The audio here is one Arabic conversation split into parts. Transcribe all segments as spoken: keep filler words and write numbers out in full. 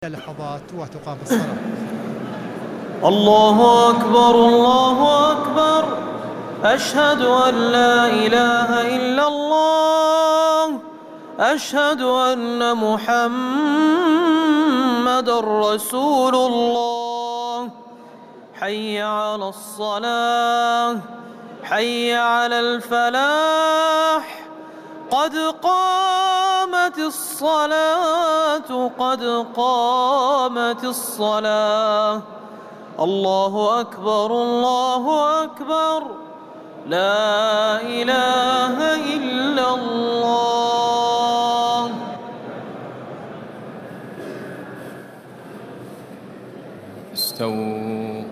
لحظات وتقام الصلاة. الله أكبر الله أكبر، أشهد أن لا إله إلا الله، أشهد أن محمدًا رسول الله. حي على الصلاة، حي على الفلاح، قد قامت الصلاة، قد قامت الصلاة. الله أكبر الله أكبر، لا إله إلا الله. استووا،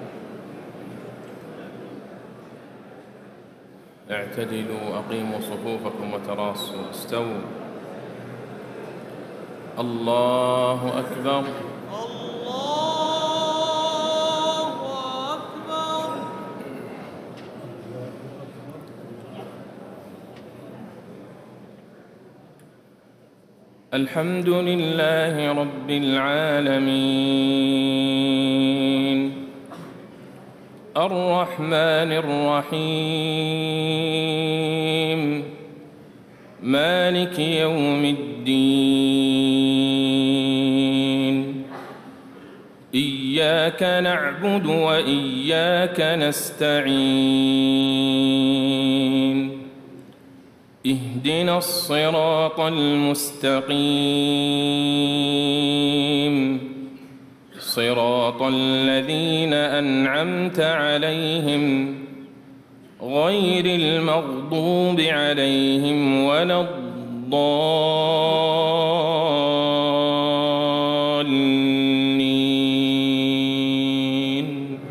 اعتدلوا، أقيموا صفوفكم وتراصوا. استووا. الله أكبر الله أكبر. الحمد لله رب العالمين، الرحمن الرحيم، مالك يوم الدين. إياك نعبد وإياك نستعين، اهدنا الصراط المستقيم، صراط الذين أنعمت عليهم غير المغضوب عليهم ولا الضالين.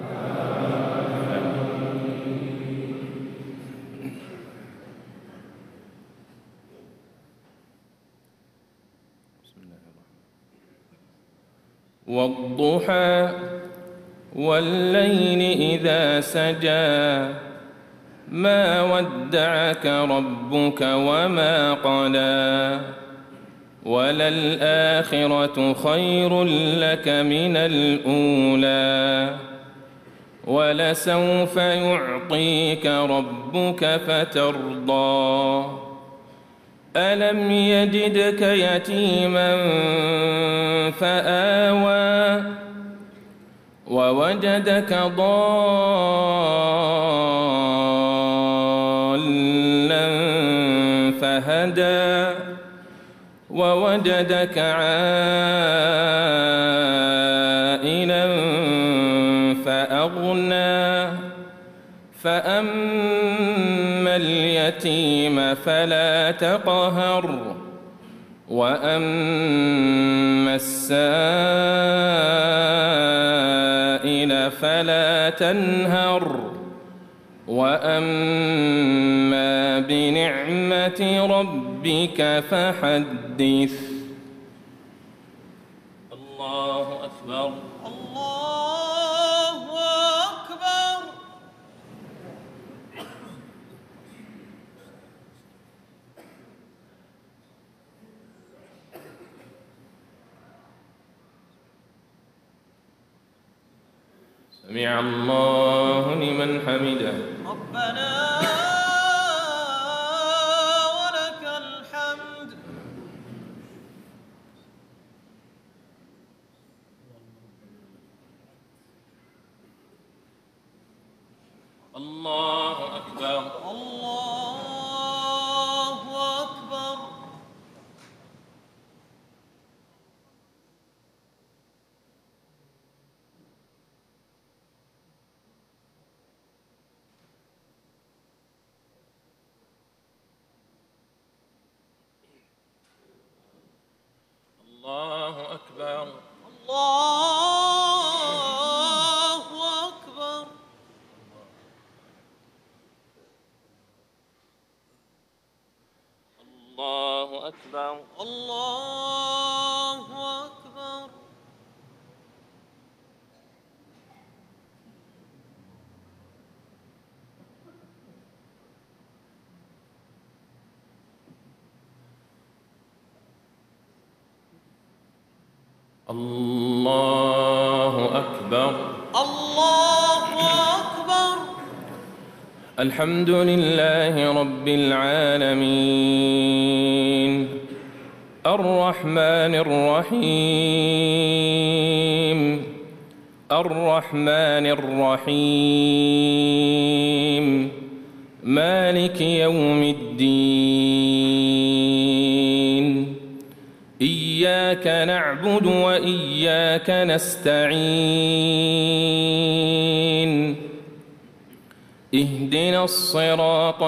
والضحى والليل إذا سجى، ما ودعك ربك وما قلى، وللآخرة خير لك من الأولى، ولسوف يعطيك ربك فترضى. ألم يجدك يتيما فآوى، ووجدك ضالا فهدى، ووجدك عائلا فأغنى. فأما اليتيم فلا تقهر، وأما السائل فلا تنهر، وأما بنعمة ربك فحدث. الله أكبر الله أكبر. سمع الله لمن حمده. ربنا ولك الحمد. الله أكبر الله أكبر. الله أكبر الله أكبر. الله أكبر. الله أكبر. الحمد لله رب العالمين الرحمن الرحيم الرحمن الرحيم مالك يوم الدين إياك نعبد وإياك نستعين اهدنا الصراط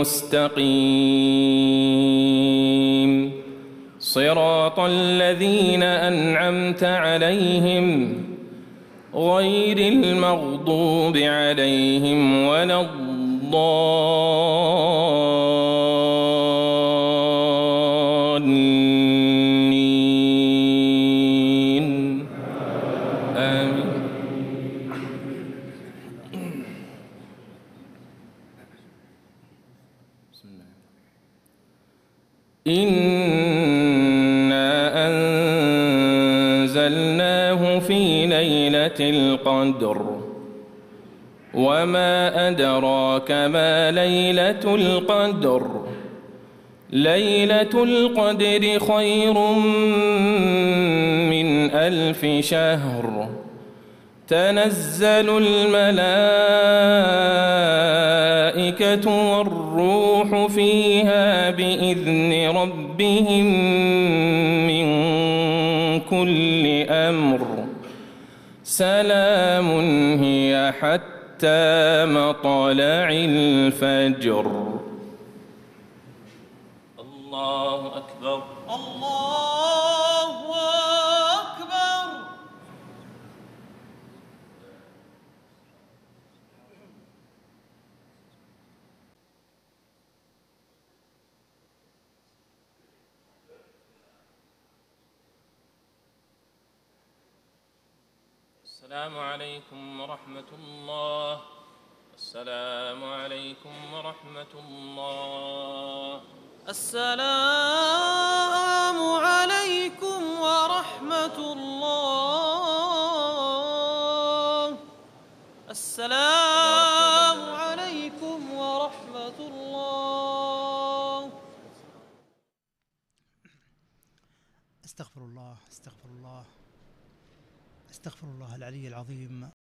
المستقيم صراط الذين أنعمت عليهم غير المغضوب عليهم ولا الضالين آمين. بسم الله. إنا أنزلناه في ليلة القدر وما أدراك ما ليلة القدر ليلة القدر خير من ألف شهر تنزل الملائكة والروح فيها بإذن ربهم من كل أمر سلام هي حتى مطلع الفجر. الله أكبر. الله أكبر. السلام عليكم ورحمة الله. السلام عليكم ورحمة الله. السلام عليكم ورحمة الله. السلام عليكم ورحمة الله. استغفر الله استغفر الله استغفر الله العلي العظيم